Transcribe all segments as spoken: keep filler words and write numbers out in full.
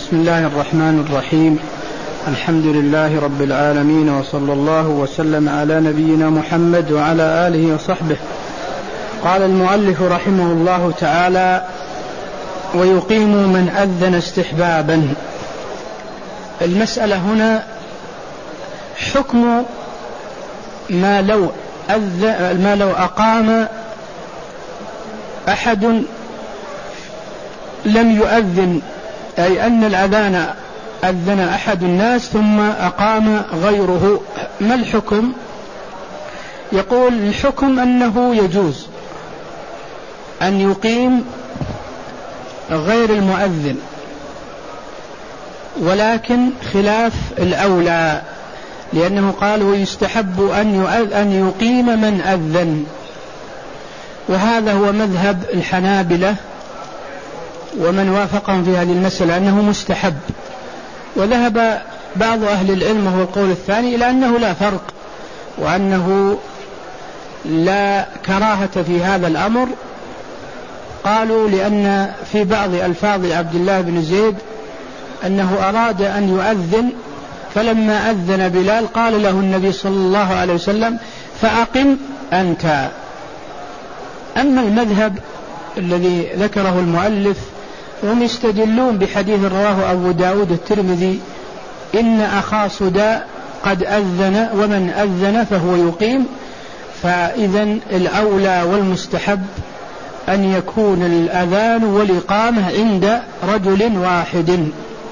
بسم الله الرحمن الرحيم. الحمد لله رب العالمين، وصلى الله وسلم على نبينا محمد وعلى آله وصحبه. قال المؤلف رحمه الله تعالى: ويقيم من أذن استحبابا. المسألة هنا حكم ما لو أذن ما لو أقام أحد لم يؤذن، أي أن الأذان أذن أحد الناس ثم أقام غيره، ما الحكم؟ يقول الحكم أنه يجوز أن يقيم غير المؤذن، ولكن خلاف الأولى، لأنه قال ويستحب أن يقيم من أذن، وهذا هو مذهب الحنابلة ومن وافقهم في هذه المسألة أنه مستحب. وذهب بعض أهل العلم وهو القول الثاني إلى أنه لا فرق، وأنه لا كراهة في هذا الأمر. قالوا لأن في بعض ألفاظ عبد الله بن زيد أنه أراد أن يؤذن، فلما أذن بلال قال له النبي صلى الله عليه وسلم: فأقم أنت. أما المذهب الذي ذكره المؤلف هم يستدلون بحديث رواه أبو داود الترمذي: إن أخا صداء قد أذن ومن أذن فهو يقيم. فإذن الأولى والمستحب أن يكون الأذان والإقامة عند رجل واحد.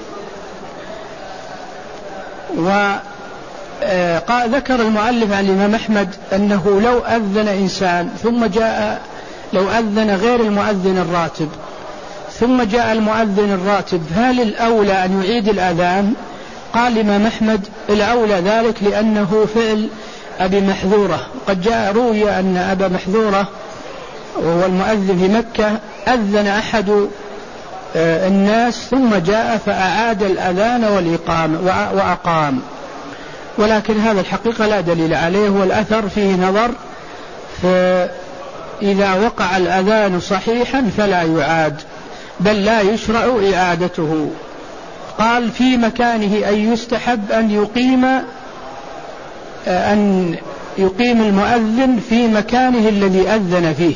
وذكر المؤلف عن الإمام أحمد أنه لو أذن إنسان ثم جاء لو أذن غير المؤذن الراتب ثم جاء المؤذن الراتب، هل الأولى أن يعيد الأذان؟ قال الإمام أحمد: الأولى ذلك لأنه فعل أبي محذورة. قد جاء روي أن أبا محذورة وهو المؤذن في مكة أذن أحد الناس ثم جاء فأعاد الأذان والإقامة وأقام، ولكن هذا الحقيقة لا دليل عليه، والأثر فيه نظر، فإذا وقع الأذان صحيحا فلا يعاد، بل لا يشرع إعادته. قال: في مكانه أي يستحب أن يقيم أن يقيم المؤذن في مكانه الذي أذن فيه.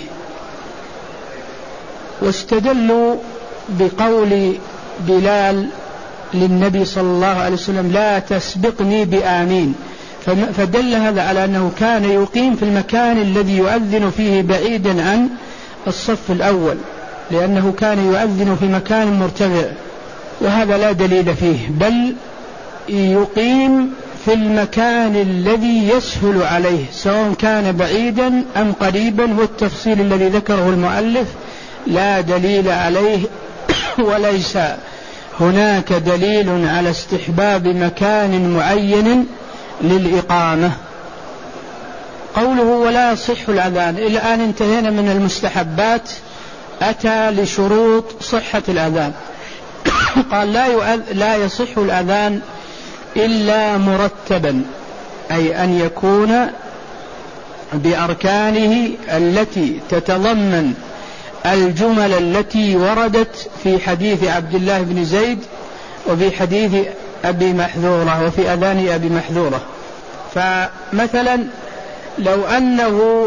واستدلوا بقول بلال للنبي صلى الله عليه وسلم: لا تسبقني بآمين، فدل هذا على أنه كان يقيم في المكان الذي يؤذن فيه بعيدا عن الصف الأول، لأنه كان يؤذن في مكان مرتفع، وهذا لا دليل فيه، بل يقيم في المكان الذي يسهل عليه سواء كان بعيدا أم قريبا، والتفصيل الذي ذكره المؤلف لا دليل عليه، وليس هناك دليل على استحباب مكان معين للإقامة. قوله ولا يصح الأذان، إلى الآن انتهينا من المستحبات، أتى لشروط صحة الأذان. قال: لا, لا يصح الأذان إلا مرتبا، أي أن يكون بأركانه التي تتضمن الجمل التي وردت في حديث عبد الله بن زيد وفي حديث أبي محذورة وفي أذان أبي محذورة. فمثلا لو أنه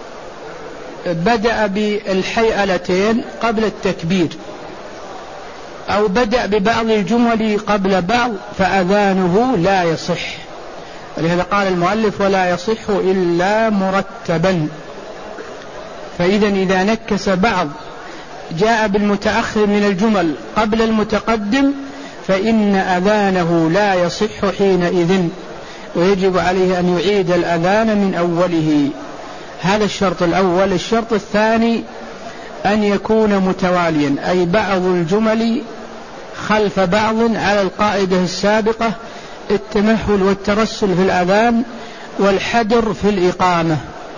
بدأ بالحيئلتين قبل التكبير، أو بدأ ببعض الجمل قبل بعض، فأذانه لا يصح. ولهذا قال المؤلف: ولا يصح إلا مرتبا. فإذا إذا نكس بعض جاء بالمتأخر من الجمل قبل المتقدم فإن أذانه لا يصح حينئذ، ويجب عليه أن يعيد الأذان من أوله. هذا الشرط الأول. الشرط الثاني أن يكون متواليا، أي بعض الجمل خلف بعض على القاعدة السابقة: التمهل والترسل في الأذان والحدر في الإقامة،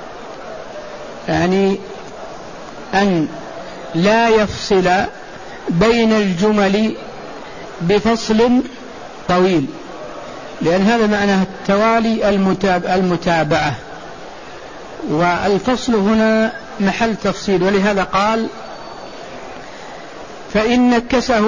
يعني أن لا يفصل بين الجمل بفصل طويل، لأن هذا معنى التوالي المتابعة، والفصل هنا محل تفصيل. ولهذا قال: فإن نكسه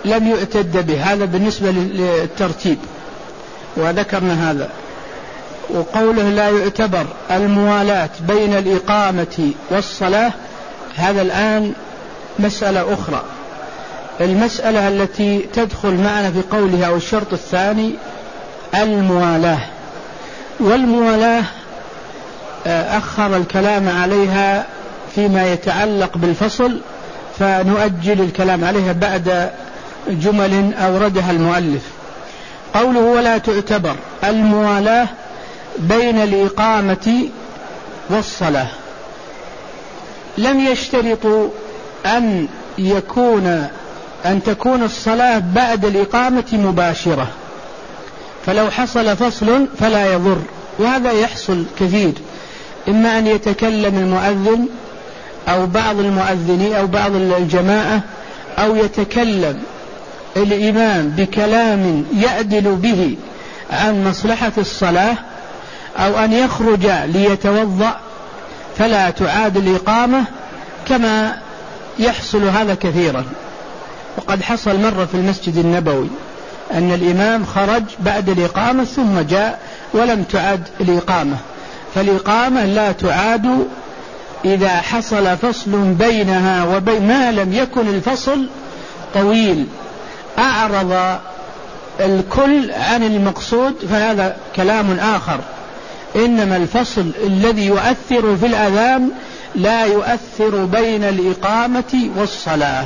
لم يعتد به. هذا بالنسبة للترتيب وذكرنا هذا. وقوله لا يعتبر الموالاة بين الإقامة والصلاة، هذا الآن مسألة أخرى. المسألة التي تدخل معنا في قولها والشرط الثاني الموالاة، والموالاة أخر الكلام عليها فيما يتعلق بالفصل، فنؤجل الكلام عليها بعد جمل أوردها المؤلف. قوله ولا تعتبر الموالاة بين الإقامة والصلاة، لم يشترطوا أن يكون أن تكون الصلاة بعد الإقامة مباشرة، فلو حصل فصل فلا يضر. وهذا يحصل كثير، إما أن يتكلم المؤذن أو بعض المؤذنين أو بعض الجماعة، أو يتكلم الإمام بكلام يعدل به عن مصلحة الصلاة، أو أن يخرج ليتوضأ فلا تعاد الإقامة، كما يحصل هذا كثيرا. وقد حصل مرة في المسجد النبوي أن الإمام خرج بعد الإقامة ثم جاء ولم تعد الإقامة، فالإقامة لا تعاد إذا حصل فصل بينها وبين ما لم يكن الفصل طويل أعرض الكل عن المقصود، فهذا كلام آخر. إنما الفصل الذي يؤثر في الأذان لا يؤثر بين الإقامة والصلاة.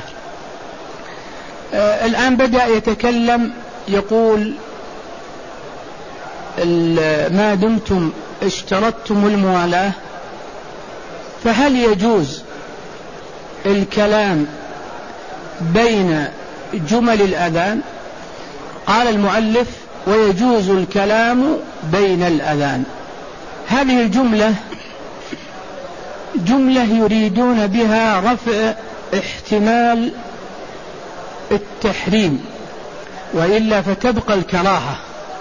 آه الآن بدأ يتكلم، يقول ما دمتم اشترطتم الموالاة فهل يجوز الكلام بين جمل الأذان؟ قال المؤلف ويجوز الكلام بين الأذان. هذه الجملة جملة يريدون بها رفع احتمال التحريم، وإلا فتبقى الكراهة.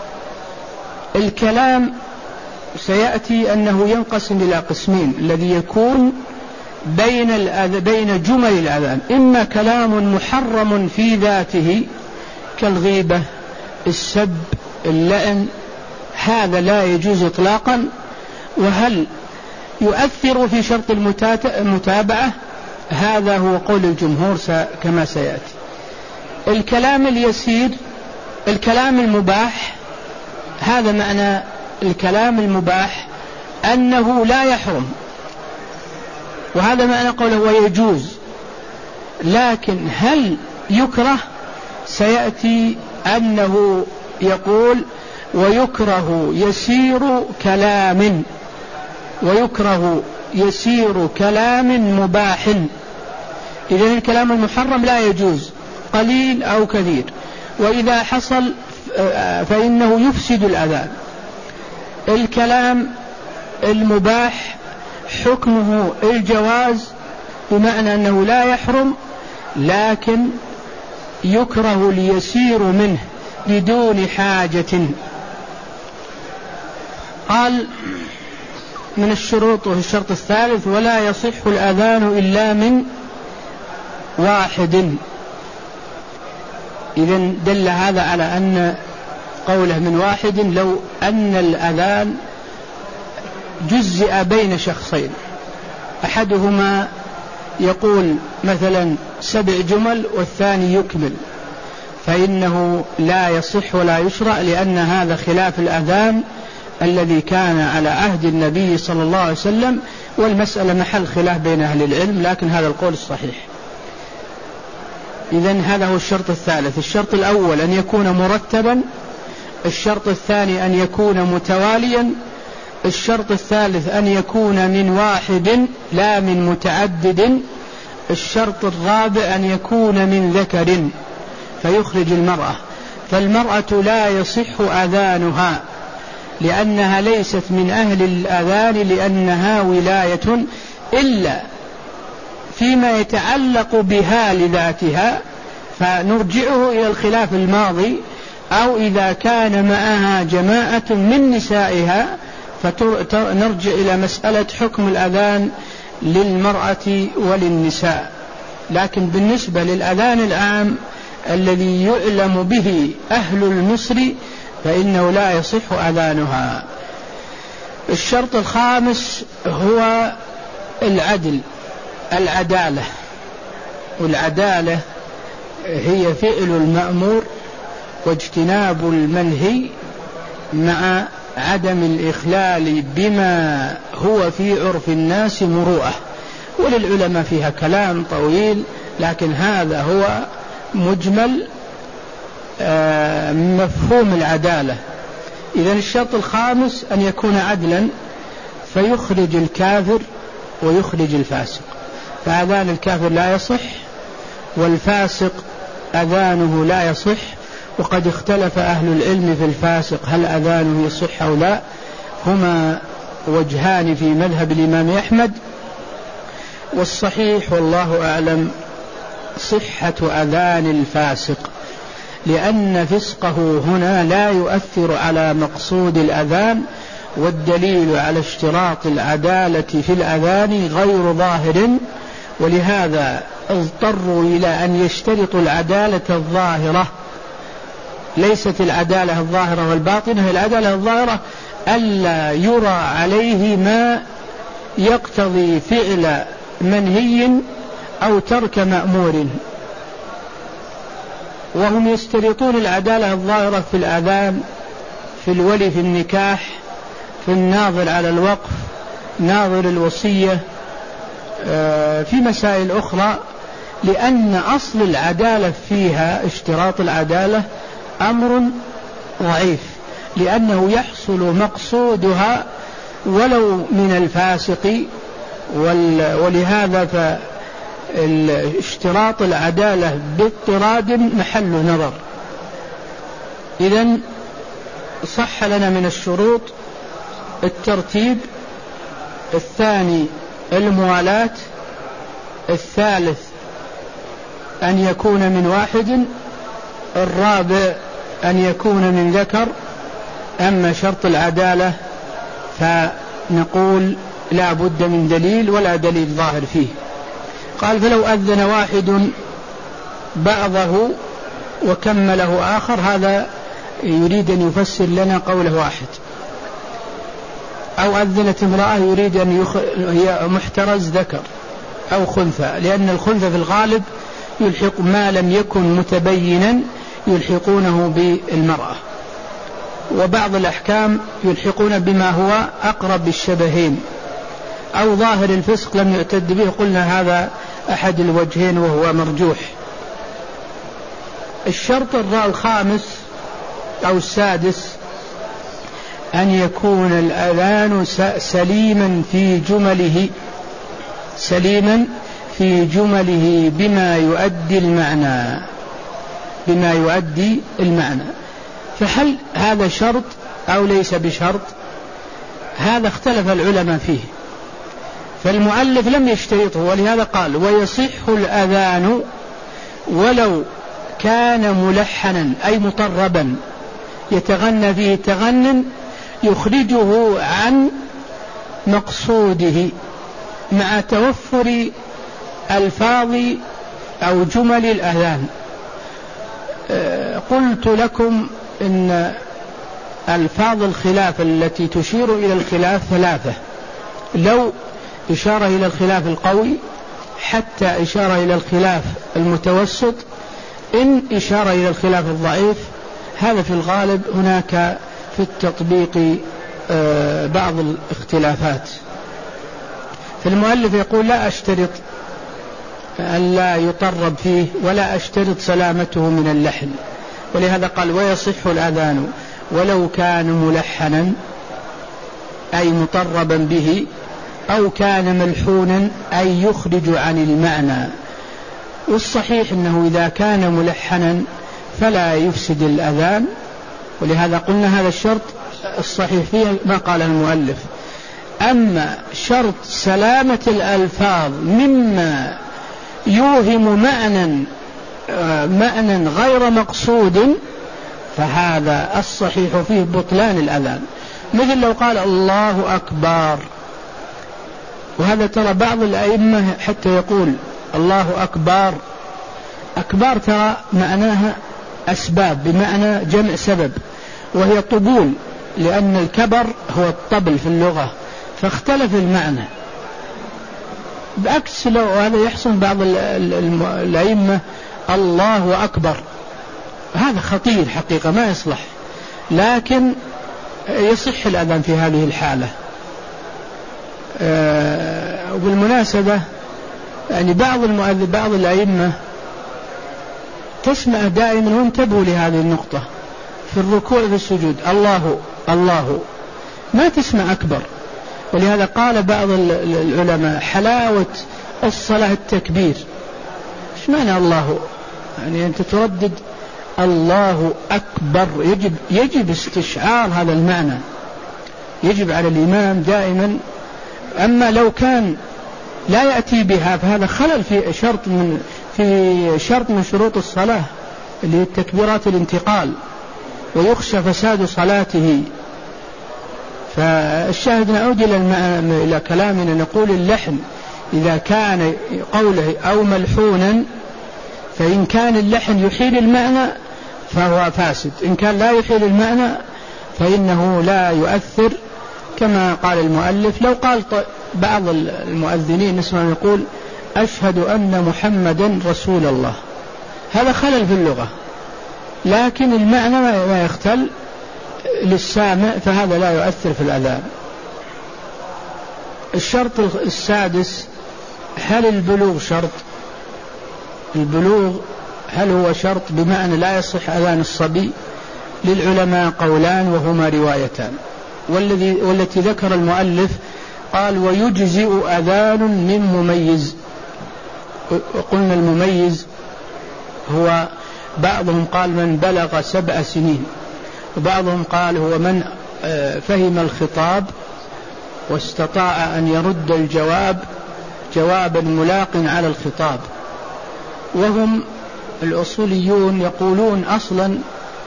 الكلام سيأتي أنه ينقسم إلى قسمين، الذي يكون بين بين جمل الأذان، إما كلام محرم في ذاته كالغيبة، السب، اللعن، هذا لا يجوز إطلاقا. وهل يؤثر في شرط المتابعة؟ هذا هو قول الجمهور كما سيأتي. الكلام اليسير، الكلام المباح، هذا معنى الكلام المباح أنه لا يحرم، وهذا معنى قوله ويجوز. لكن هل يكره؟ سيأتي أنه يقول ويكره يسير كلام، ويكره يسير كلام مباح. إذن الكلام المحرم لا يجوز قليل أو كثير، وإذا حصل فإنه يفسد الأذان. الكلام المباح حكمه الجواز، بمعنى أنه لا يحرم لكن يكره ليسير منه بدون حاجة. قال من الشروط الشرط الثالث ولا يصح الأذان إلا من واحد. إذن دل هذا على أن قوله من واحد لو أن الأذان جزئ بين شخصين، أحدهما يقول مثلا سبع جمل والثاني يكمل، فإنه لا يصح ولا يشرع، لأن هذا خلاف الأذان الذي كان على عهد النبي صلى الله عليه وسلم، والمسألة محل خلاف بين أهل العلم، لكن هذا القول الصحيح. إذن هذا هو الشرط الثالث. الشرط الأول أن يكون مرتبا، الشرط الثاني أن يكون متواليا، الشرط الثالث أن يكون من واحد لا من متعدد، الشرط الرابع أن يكون من ذكر فيخرج المرأة. فالمرأة لا يصح أذانها لأنها ليست من أهل الأذان، لأنها ولاية، إلا فيما يتعلق بها لذاتها فنرجعه إلى الخلاف الماضي، أو إذا كان معها جماعة من نسائها فنرجع إلى مسألة حكم الأذان للمرأة وللنساء. لكن بالنسبة للأذان العام الذي يعلم به أهل المصر فإنه لا يصح أذانها. الشرط الخامس هو العدل، العدالة، والعدالة هي فعل المأمور واجتناب المنهي مع عدم الإخلال بما هو في عرف الناس مروءة. وللعلماء فيها كلام طويل، لكن هذا هو مجمل مفهوم العدالة. إذن الشرط الخامس أن يكون عدلا فيخرج الكافر ويخرج الفاسق، فأذان الكافر لا يصح والفاسق أذانه لا يصح. وقد اختلف أهل العلم في الفاسق هل أذانه يصح أو لا، هما وجهان في مذهب الإمام أحمد، والصحيح والله أعلم صحة أذان الفاسق، لأن فسقه هنا لا يؤثر على مقصود الأذان، والدليل على اشتراط العدالة في الأذان غير ظاهر، ولهذا اضطروا إلى أن يشترطوا العدالة الظاهرة، ليست العدالة الظاهرة والباطنة، العدالة الظاهرة ألا يرى عليه ما يقتضي فعل منهي أو ترك مأمور. وهم يشترطون العدالة الظاهرة في الأذان، في الولي في النكاح، في الناظر على الوقف، ناظر الوصية، في مسائل أخرى، لأن أصل العدالة فيها اشتراط العدالة أمر ضعيف، لأنه يحصل مقصودها ولو من الفاسق، ولهذا فاشتراط العدالة باضطراد محل نظر. إذن صح لنا من الشروط الترتيب، الثاني الموالاة، الثالث أن يكون من واحد، الرابع أن يكون من ذكر. أما شرط العدالة فنقول لا بد من دليل ولا دليل ظاهر فيه. قال فلو أذن واحد بعضه وكمله آخر، هذا يريد أن يفسر لنا قوله واحد. أو أذنت امرأة يريد أن يخ... هي محترز ذكر أو خنثى، لأن الخنثى في الغالب يلحق ما لم يكن متبينا يلحقونه بالمرأة، وبعض الأحكام يلحقون بما هو أقرب بالشبهين، أو ظاهر الفسق لم يعتد به، قلنا هذا أحد الوجهين وهو مرجوح. الشرط الخامس أو السادس أن يكون الأذان سليما في جمله، سليما في جمله بما يؤدي المعنى، بما يؤدي المعنى. فهل هذا شرط أو ليس بشرط؟ هذا اختلف العلماء فيه، فالمؤلف لم يشترطه، ولهذا قال ويصح الأذان ولو كان ملحنا أي مطربا يتغنى فيه تغن يخرجه عن مقصوده مع توفر ألفاظ أو جمل الأذان. قلت لكم إن ألفاظ الخلاف التي تشير إلى الخلاف ثلاثة، لو إشارة إلى الخلاف القوي، حتى إشارة إلى الخلاف المتوسط، إن إشارة إلى الخلاف الضعيف. هذا في الغالب هناك في التطبيق بعض الاختلافات. فالمؤلف يقول لا أشترط أن لا يطرب فيه ولا أشترط سلامته من اللحن، ولهذا قال ويصح الأذان ولو كان ملحنا أي مطربا به، أو كان ملحونا أي يخرج عن المعنى. والصحيح أنه إذا كان ملحنا فلا يفسد الأذان، ولهذا قلنا هذا الشرط الصحيح فيه ما قال المؤلف. أما شرط سلامة الألفاظ مما يوهم معنى معنى غير مقصود، فهذا الصحيح فيه بطلان الأذان. مثل لو قال الله أكبر، وهذا ترى بعض الأئمة حتى يقول الله أكبر أكبار ترى معناها أسباب، بمعنى جمع سبب، وهي طبول، لأن الكبر هو الطبل في اللغة، فاختلف المعنى. بعكس لو هذا يحصل بعض الأئمة الله أكبر، هذا خطير حقيقة ما يصلح، لكن يصح الأذان في هذه الحالة. وبالمناسبة يعني بعض المؤذن بعض الأئمة تسمع دائما، وانتبهوا لهذه النقطة في الركوع في السجود الله الله، ما تسمع أكبر. ولهذا قال بعض العلماء حلاوة الصلاة التكبير. ايش معنى الله؟ يعني أنت تردد الله أكبر، يجب يجب استشعار هذا المعنى، يجب على الإمام دائما. أما لو كان لا يأتي بها فهذا خلل في شرط من في شرط من شروط الصلاة اللي هي التكبيرات الانتقال، ويخشى فساد صلاته. فالشاهد نعود إلى كلامنا، نقول اللحن إذا كان قوله أو ملحونا، فإن كان اللحن يحيل المعنى فهو فاسد، إن كان لا يحيل المعنى فإنه لا يؤثر. كما قال المؤلف، لو قال بعض المؤذنين نسمع يقول أشهد أن محمدا رسول الله، هذا خلل في اللغة، لكن المعنى ما يختل للسامع، فهذا لا يؤثر في الأذان. الشرط السادس، هل البلوغ شرط؟ البلوغ هل هو شرط بمعنى لا يصح أذان الصبي؟ للعلماء قولان وهما روايتان، والذي والتي ذكر المؤلف قال ويجزئ أذان من مميز. وقلنا المميز هو بعضهم قال من بلغ سبع سنين، وبعضهم قال هو من فهم الخطاب واستطاع أن يرد الجواب جوابا ملاق على الخطاب. وهم الأصوليون يقولون أصلا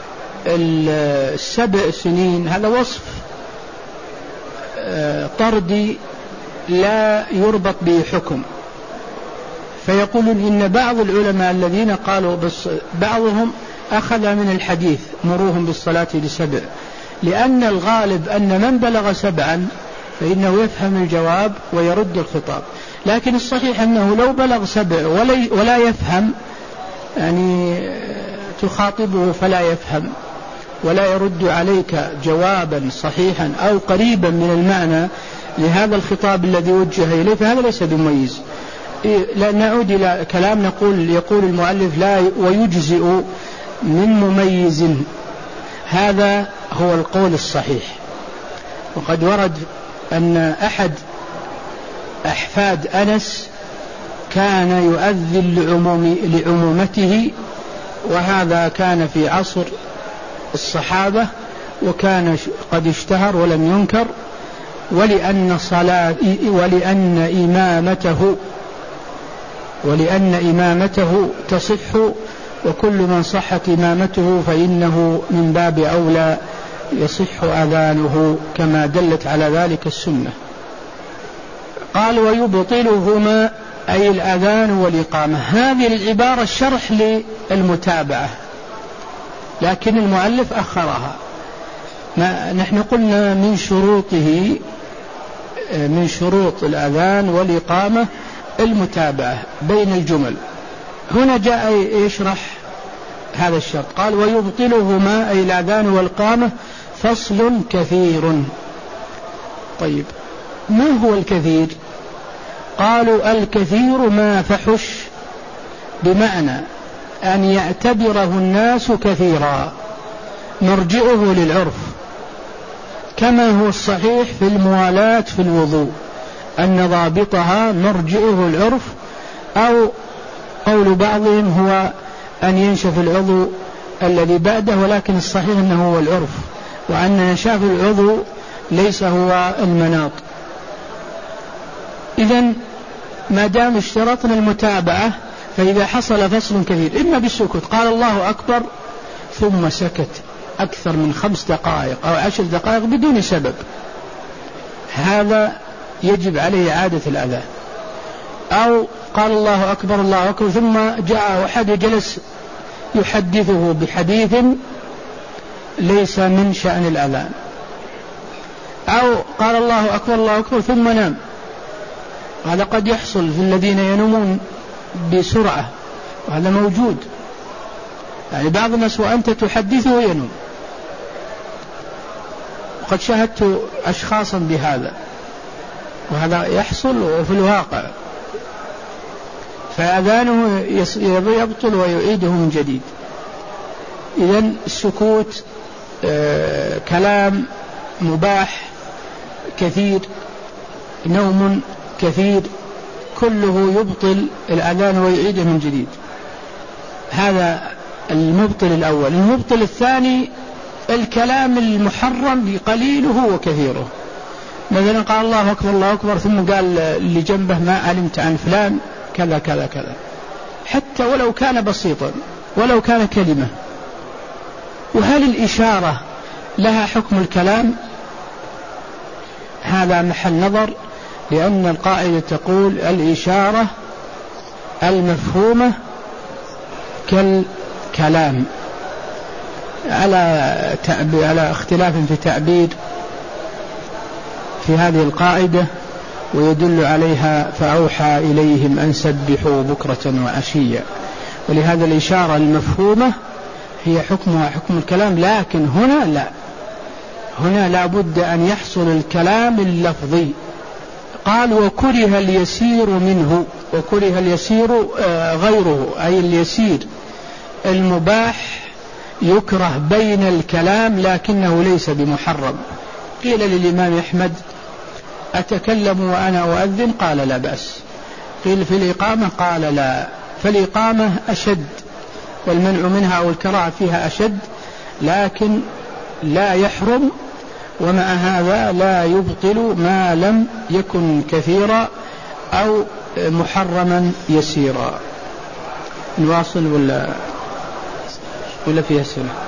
السبع سنين هذا وصف طردي لا يربط به حكم، فيقولون إن بعض العلماء الذين قالوا بس بعضهم أخذ من الحديث مروهم بالصلاة لسبع، لأن الغالب أن من بلغ سبعا فإنه يفهم الجواب ويرد الخطاب، لكن الصحيح أنه لو بلغ سبع ولا يفهم، يعني تخاطبه فلا يفهم ولا يرد عليك جوابا صحيحا أو قريبا من المعنى لهذا الخطاب الذي وجه إليه، فهذا ليس بمميز. لا نعود إلى كلام نقول يقول المؤلف لا ويجزئ من مميز، هذا هو القول الصحيح. وقد ورد أن أحد أحفاد أنس كان يؤذن لعموم لعمومته، وهذا كان في عصر الصحابة وكان قد اشتهر ولم ينكر، ولأن صلاة ولأن إمامته ولأن إمامته تصح، وكل من صحت إمامته فإنه من باب أولى يصح أذانه، كما دلت على ذلك السنة. قال ويبطلهما أي الأذان والإقامة. هذه العبارة شرح للمتابعة، لكن المؤلف أخرها. ما نحن قلنا من شروطه من شروط الأذان والإقامة المتابعة بين الجمل، هنا جاء يشرح هذا الشرط. قال ويبطلهما أي الأذان والإقامة فصل كثير. طيب ما هو الكثير؟ قالوا الكثير ما فحش، بمعنى أن يعتبره الناس كثيرا مرجئه للعرف، كما هو الصحيح في الموالاة في الوضوء أن ضابطها مرجئه العرف، أو قول بعضهم هو أن ينشف العضو الذي بعده، ولكن الصحيح أنه هو العرف، وأن نشاف العضو ليس هو المناط. إذن ما دام اشترطنا المتابعة، فإذا حصل فصل كثير إما بالسكوت، قال الله أكبر ثم سكت أكثر من خمس دقائق أو عشر دقائق بدون سبب، هذا يجب عليه إعادة الأذان. أو قال الله أكبر الله أكبر ثم جاء أحد جلس يحدثه بحديث ليس من شأن الأذان، أو قال الله أكبر الله أكبر ثم نام. هذا قد يحصل في الذين ينومون بسرعة، وهذا موجود، يعني بعض الناس وأنت تحدثه ينوم، وقد شاهدت أشخاصا بهذا، وهذا يحصل في الواقع، فأذانه يبطل ويعيده من جديد. إذن السكوت آه كلام مباح كثير، نوم كثير، كله يبطل الأذان ويعيده من جديد. هذا المبطل الأول. المبطل الثاني الكلام المحرم قليله وكثيره، مثلا قال الله أكبر الله أكبر ثم قال اللي جنبه ما علمت عن فلان كذا كذا كذا، حتى ولو كان بسيطا، ولو كان كلمة. وهل الإشارة لها حكم الكلام؟ هذا محل نظر، لأن القاعدة تقول الإشارة المفهومة كالكلام، على على اختلاف في تعبير في هذه القاعدة، ويدل عليها فأوحى إليهم أن سبحوا بكرة وعشيا. ولهذا الإشارة المفهومة هي حكمها حكم الكلام، لكن هنا لا، هنا لا بد أن يحصل الكلام اللفظي. قال وكره اليسير منه، وكره اليسير غيره، أي اليسير المباح يكره بين الكلام لكنه ليس بمحرم. قيل للإمام أحمد أتكلم وأنا أؤذن؟ قال لا بأس. قيل في الإقامة؟ قال لا، فالإقامة أشد، والمنع منها أو الكراهة فيها أشد، لكن لا يحرم، ومع هذا لا يبطل ما لم يكن كثيرا أو محرما يسيرا. نواصل ولا ولا فيها سنة؟